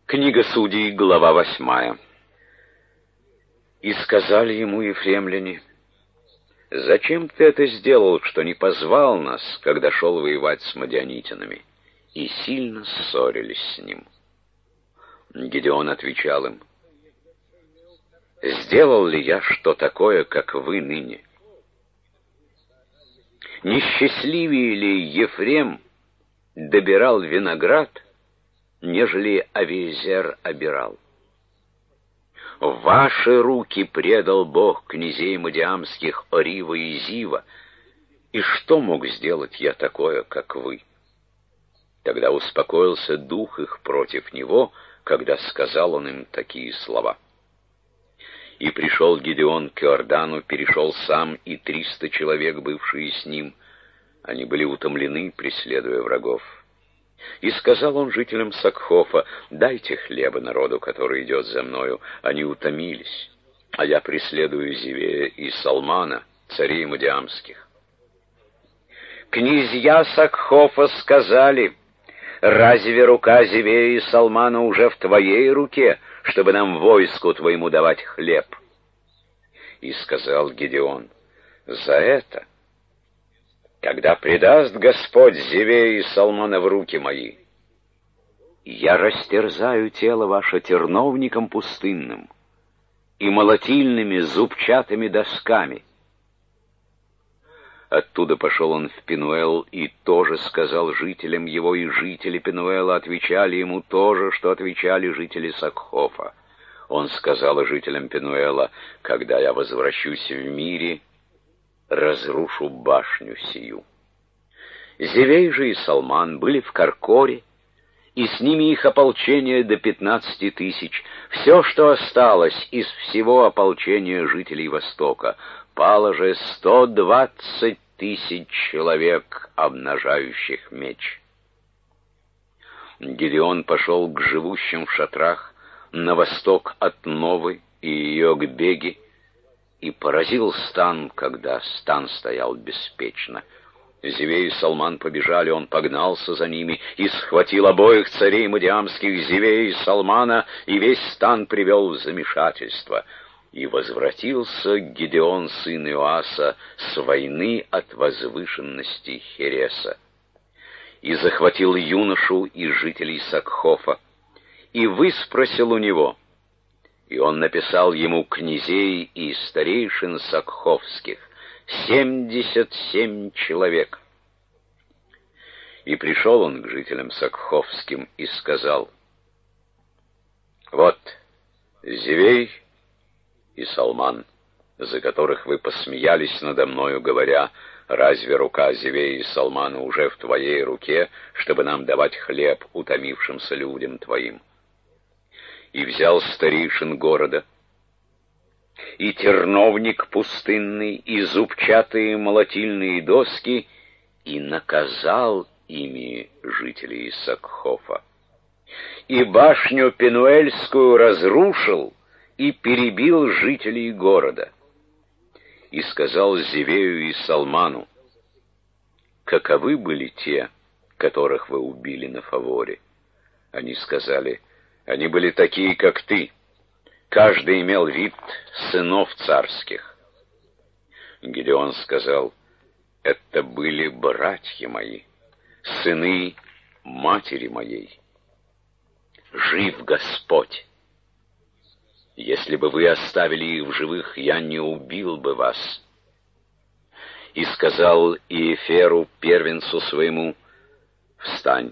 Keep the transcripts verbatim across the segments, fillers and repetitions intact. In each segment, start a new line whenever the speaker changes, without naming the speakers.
Книга Судей, глава восьмая. И сказали ему ефремляне: «Зачем ты это сделал, что не позвал нас, когда шел воевать с мадианитянами?» И сильно ссорились с ним. Гидеон отвечал им: «Сделал ли я что такое, как вы ныне? Несчастливее ли Ефрем добирал виноград, нежели Авиезер обирал? В ваши руки предал Бог князей мадиамских Орива и Зива, и что мог сделать я такое, как вы?» Тогда успокоился дух их против него, когда сказал он им такие слова. И пришел Гидеон к Иордану, перешел сам и триста человек, бывшие с ним. Они были утомлены, преследуя врагов. И сказал он жителям Сакхофа: «Дайте хлеба народу, который идет за мною». Они утомились, а я преследую Зевея и Салмана, царей мадиамских. Князья Сакхофа сказали: «Разве рука Зевея и Салмана уже в твоей руке, чтобы нам войску твоему давать хлеб?» И сказал Гидеон: «За это, когда предаст Господь Зевея и Салмана в руки мои, я растерзаю тело ваше терновником пустынным и молотильными зубчатыми досками». Оттуда пошел он в Пенуэл и тоже сказал жителям его, и жители Пенуэла отвечали ему то же, что отвечали жители Сакхофа. Он сказал жителям Пенуэла: «Когда я возвращусь в мире, разрушу башню сию». Зевей же и Салман были в Каркоре, и с ними их ополчение до пятнадцати тысяч, все, что осталось из всего ополчения жителей Востока. Пало же сто двадцать тысяч человек, обнажающих меч. Гидеон пошел к живущим в шатрах на восток от Новы и ее к Беге, и поразил стан, когда стан стоял беспечно. Зевей и Салман побежали, он погнался за ними и схватил обоих царей мадиамских, Зевея и Салмана, и весь стан привел в замешательство. И возвратился Гидеон, сын Иоаса, с войны от возвышенности Хереса, и захватил юношу из жителей Сакхофа, и выспросил у него, и он написал ему князей и старейшин сакховских, семьдесят семь человек. И пришел он к жителям сакховским и сказал: «Вот Зевей и Салман, за которых вы посмеялись надо мною, говоря: разве рука Зевея и Салмана уже в твоей руке, чтобы нам давать хлеб утомившимся людям твоим?» И взял старейшин города, и терновник пустынный, и зубчатые молотильные доски, и наказал ими жителей Сакхофа. И башню Пенуэльскую разрушил, и перебил жителей города. И сказал Зевею и Салману: «Каковы были те, которых вы убили на фаворе?» Они сказали: «Они были такие, как ты. Каждый имел вид сынов царских». Гидеон сказал: «Это были братья мои, сыны матери моей. Жив Господь! Если бы вы оставили их в живых, я не убил бы вас». И сказал Иеферу, первенцу своему: «Встань,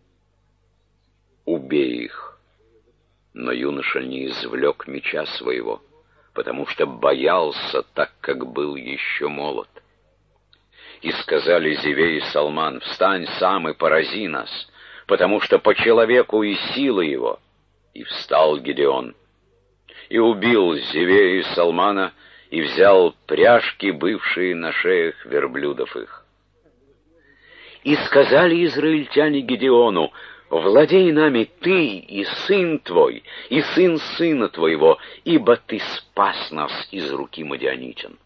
убей их». Но юноша не извлек меча своего, потому что боялся, так как был еще молод. И сказали Зевей и Салман: «Встань сам и порази нас, потому что по человеку и сила его». И встал Гидеон, и убил Зевея и Салмана, и взял пряжки, бывшие на шеях верблюдов их. И сказали израильтяне Гидеону: «Владей нами ты и сын твой, и сын сына твоего, ибо ты спас нас из руки мадианитян».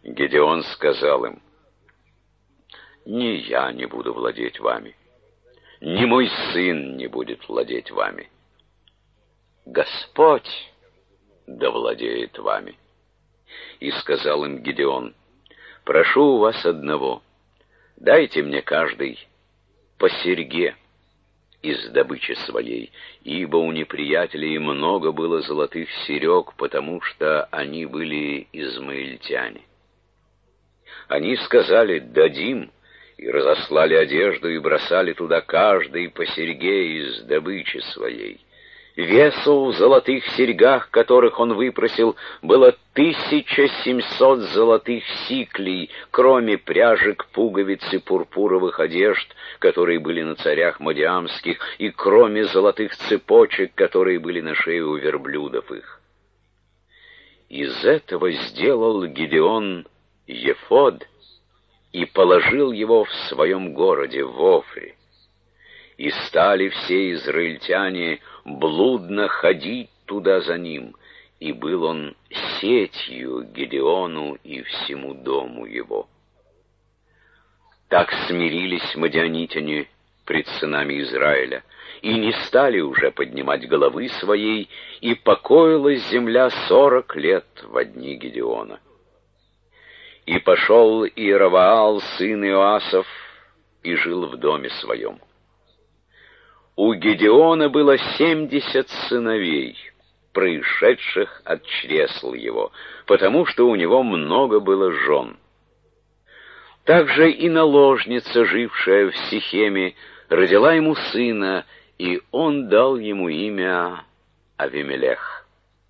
Гидеон сказал им: «Не я не буду владеть вами, ни мой сын не будет владеть вами. Господь да владеет вами. И сказал им Гидеон: прошу у вас одного, дайте мне каждый по серьге из добычи своей, ибо у неприятелей много было золотых серег, потому что они были измаильтяне. Они сказали: дадим, и разослали одежду, и бросали туда каждый по серьге из добычи своей. Весу в золотых серьгах, которых он выпросил, было тысяча семьсот золотых сиклей, кроме пряжек, пуговиц и пурпуровых одежд, которые были на царях мадиамских, и кроме золотых цепочек, которые были на шее у верблюдов их. Из этого сделал Гидеон ефод и положил его в своем городе, в Офре. И стали все израильтяне блудно ходить туда за ним, и был он сетью Гидеону и всему дому его. Так смирились мадианитяне пред сынами Израиля, и не стали уже поднимать головы своей, и покоилась земля сорок лет во дни Гидеона. И пошел Иеровоал, сын Иоасов, и жил в доме своем. У Гидеона было семьдесят сыновей, происшедших от чресл его, потому что у него много было жен. Также и наложница, жившая в Сихеме, родила ему сына, и он дал ему имя Авимелех.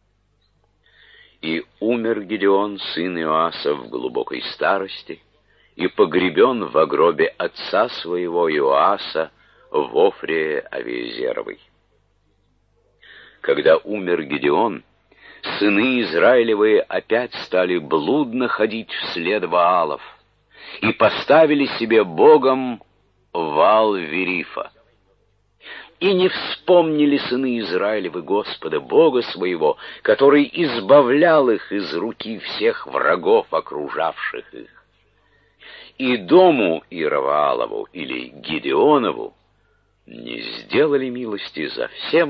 И умер Гидеон, сын Иоаса, в глубокой старости, и погребен в гробе отца своего Иоаса в Офре Авиезеровой. Когда умер Гидеон, сыны Израилевы опять стали блудно ходить вслед Ваалов и поставили себе богом Ваал-Верифа. И не вспомнили сыны Израилевы Господа, Бога своего, который избавлял их из руки всех врагов, окружавших их. И дому Иеровоалову или Гидеонову не сделали милости за все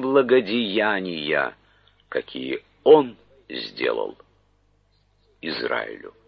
благодеяния, какие он сделал Израилю.